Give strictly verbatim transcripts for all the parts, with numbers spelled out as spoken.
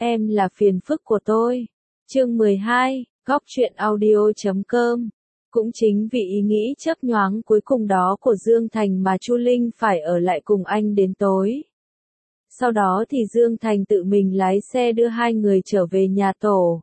Em là phiền phức của tôi. Chương mười hai, Góc truyện audio chấm com. Cũng chính vì ý nghĩ chớp nhoáng cuối cùng đó của Dương Thành mà Chu Linh phải ở lại cùng anh đến tối. Sau đó thì Dương Thành tự mình lái xe đưa hai người trở về nhà tổ.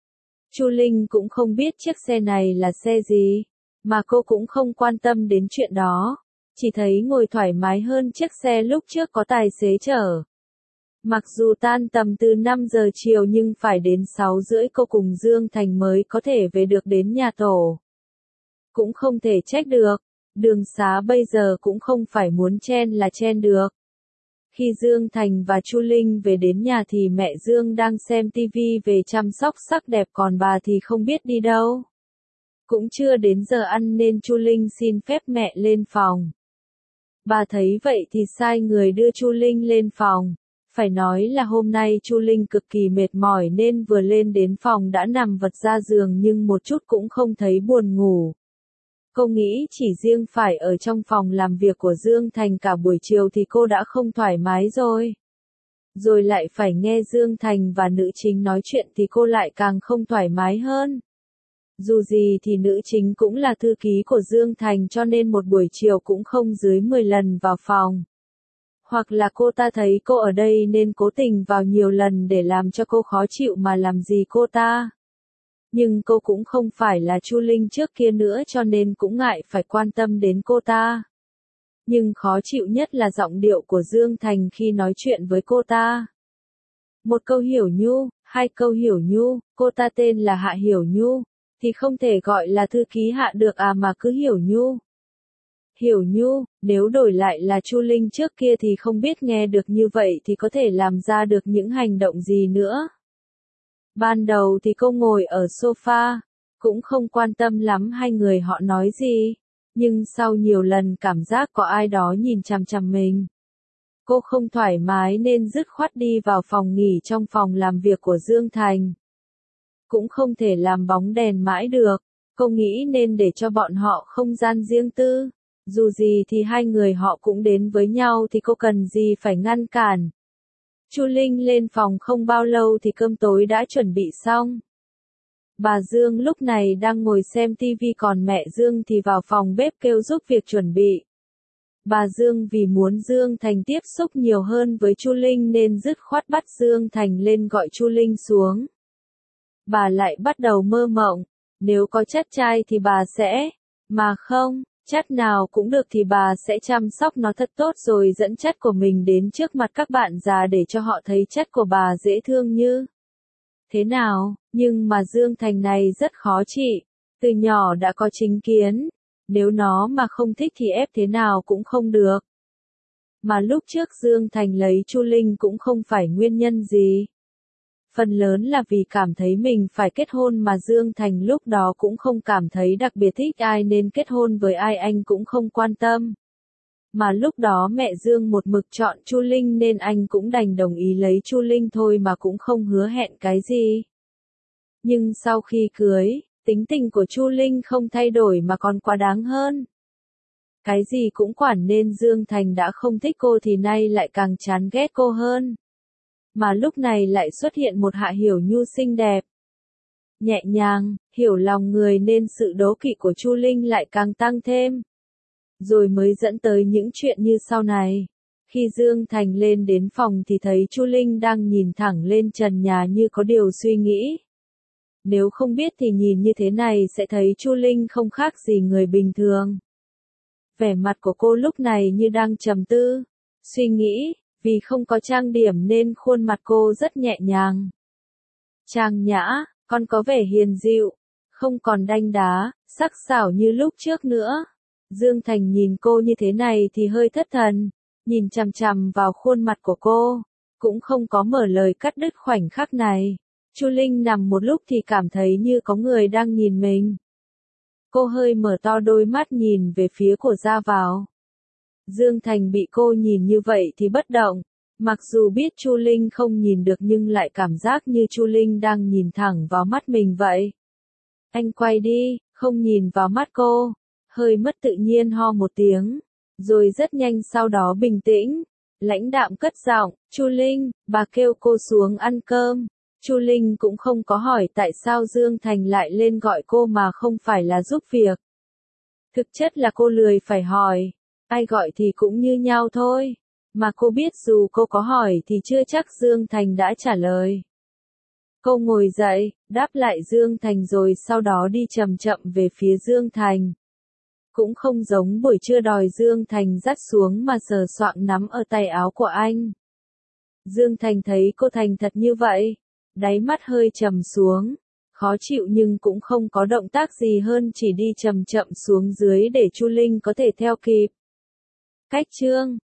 Chu Linh cũng không biết chiếc xe này là xe gì, mà cô cũng không quan tâm đến chuyện đó, chỉ thấy ngồi thoải mái hơn chiếc xe lúc trước có tài xế chở. Mặc dù tan tầm từ năm giờ chiều nhưng phải đến sáu rưỡi cô cùng Dương Thành mới có thể về được đến nhà tổ. Cũng không thể trách được, đường xá bây giờ cũng không phải muốn chen là chen được. Khi Dương Thành và Chu Linh về đến nhà thì mẹ Dương đang xem tivi về chăm sóc sắc đẹp còn bà thì không biết đi đâu. Cũng chưa đến giờ ăn nên Chu Linh xin phép mẹ lên phòng. Bà thấy vậy thì sai người đưa Chu Linh lên phòng. Phải nói là hôm nay Chu Linh cực kỳ mệt mỏi nên vừa lên đến phòng đã nằm vật ra giường nhưng một chút cũng không thấy buồn ngủ. Cô nghĩ chỉ riêng phải ở trong phòng làm việc của Dương Thành cả buổi chiều thì cô đã không thoải mái rồi. Rồi lại phải nghe Dương Thành và nữ chính nói chuyện thì cô lại càng không thoải mái hơn. Dù gì thì nữ chính cũng là thư ký của Dương Thành cho nên một buổi chiều cũng không dưới mười lần vào phòng. Hoặc là cô ta thấy cô ở đây nên cố tình vào nhiều lần để làm cho cô khó chịu mà làm gì cô ta. Nhưng cô cũng không phải là Chu Linh trước kia nữa cho nên cũng ngại phải quan tâm đến cô ta. Nhưng khó chịu nhất là giọng điệu của Dương Thành khi nói chuyện với cô ta. Một câu Hiểu Nhu, hai câu Hiểu Nhu, cô ta tên là Hạ Hiểu Nhu, thì không thể gọi là thư ký Hạ được à mà cứ Hiểu Nhu. Hiểu Nhu, nếu đổi lại là Chu Linh trước kia thì không biết nghe được như vậy thì có thể làm ra được những hành động gì nữa. Ban đầu thì cô ngồi ở sofa, cũng không quan tâm lắm hai người họ nói gì, nhưng sau nhiều lần cảm giác có ai đó nhìn chằm chằm mình. Cô không thoải mái nên dứt khoát đi vào phòng nghỉ trong phòng làm việc của Dương Thành. Cũng không thể làm bóng đèn mãi được, cô nghĩ nên để cho bọn họ không gian riêng tư. Dù gì thì hai người họ cũng đến với nhau thì cô cần gì phải ngăn cản. Chu Linh lên phòng không bao lâu thì cơm tối đã chuẩn bị xong. Bà Dương lúc này đang ngồi xem tivi còn mẹ Dương thì vào phòng bếp kêu giúp việc chuẩn bị. Bà Dương vì muốn Dương Thành tiếp xúc nhiều hơn với Chu Linh nên dứt khoát bắt Dương Thành lên gọi Chu Linh xuống. Bà lại bắt đầu mơ mộng, nếu có chất trai thì bà sẽ, mà không. Chất nào cũng được thì bà sẽ chăm sóc nó thật tốt rồi dẫn chất của mình đến trước mặt các bạn già để cho họ thấy chất của bà dễ thương như thế nào, nhưng mà Dương Thành này rất khó trị, từ nhỏ đã có chính kiến, nếu nó mà không thích thì ép thế nào cũng không được. Mà lúc trước Dương Thành lấy Chu Linh cũng không phải nguyên nhân gì. Phần lớn là vì cảm thấy mình phải kết hôn mà Dương Thành lúc đó cũng không cảm thấy đặc biệt thích ai nên kết hôn với ai anh cũng không quan tâm. Mà lúc đó mẹ Dương một mực chọn Chu Linh nên anh cũng đành đồng ý lấy Chu Linh thôi mà cũng không hứa hẹn cái gì. Nhưng sau khi cưới, tính tình của Chu Linh không thay đổi mà còn quá đáng hơn. Cái gì cũng quản nên Dương Thành đã không thích cô thì nay lại càng chán ghét cô hơn. Mà lúc này lại xuất hiện một Hạ Hiểu Nhu xinh đẹp, nhẹ nhàng, hiểu lòng người nên sự đố kỵ của Chu Linh lại càng tăng thêm. Rồi mới dẫn tới những chuyện như sau này. Khi Dương Thành lên đến phòng thì thấy Chu Linh đang nhìn thẳng lên trần nhà như có điều suy nghĩ. Nếu không biết thì nhìn như thế này sẽ thấy Chu Linh không khác gì người bình thường. Vẻ mặt của cô lúc này như đang trầm tư, suy nghĩ. Vì không có trang điểm nên khuôn mặt cô rất nhẹ nhàng. Trang nhã, còn có vẻ hiền dịu, không còn đanh đá, sắc sảo như lúc trước nữa. Dương Thành nhìn cô như thế này thì hơi thất thần, nhìn chằm chằm vào khuôn mặt của cô, cũng không có mở lời cắt đứt khoảnh khắc này. Chu Linh nằm một lúc thì cảm thấy như có người đang nhìn mình. Cô hơi mở to đôi mắt nhìn về phía của ra vào. Dương Thành bị cô nhìn như vậy thì bất động, mặc dù biết Chu Linh không nhìn được nhưng lại cảm giác như Chu Linh đang nhìn thẳng vào mắt mình vậy. Anh quay đi, không nhìn vào mắt cô, hơi mất tự nhiên ho một tiếng, rồi rất nhanh sau đó bình tĩnh, Lãnh đạm cất giọng, Chu Linh, bà kêu cô xuống ăn cơm. Chu Linh cũng không có hỏi tại sao Dương Thành lại lên gọi cô mà không phải là giúp việc. Thực chất là cô lười phải hỏi, ai gọi thì cũng như nhau thôi. Mà cô biết dù cô có hỏi thì chưa chắc Dương Thành đã trả lời. Cô ngồi dậy, đáp lại Dương Thành rồi sau đó đi chậm chậm về phía Dương Thành. Cũng không giống buổi trưa đòi Dương Thành dắt xuống mà sờ soạng nắm ở tay áo của anh. Dương Thành thấy cô thành thật như vậy, đáy mắt hơi trầm xuống, khó chịu nhưng cũng không có động tác gì hơn, chỉ đi chậm chậm xuống dưới để Chu Linh có thể theo kịp. Cách chương